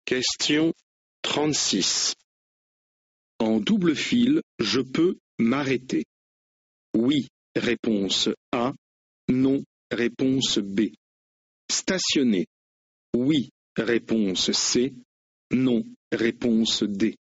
Question 36. En double fil, je peux m'arrêter. Oui, réponse A. Non, réponse B. Stationner. Oui, réponse C. Non, réponse D.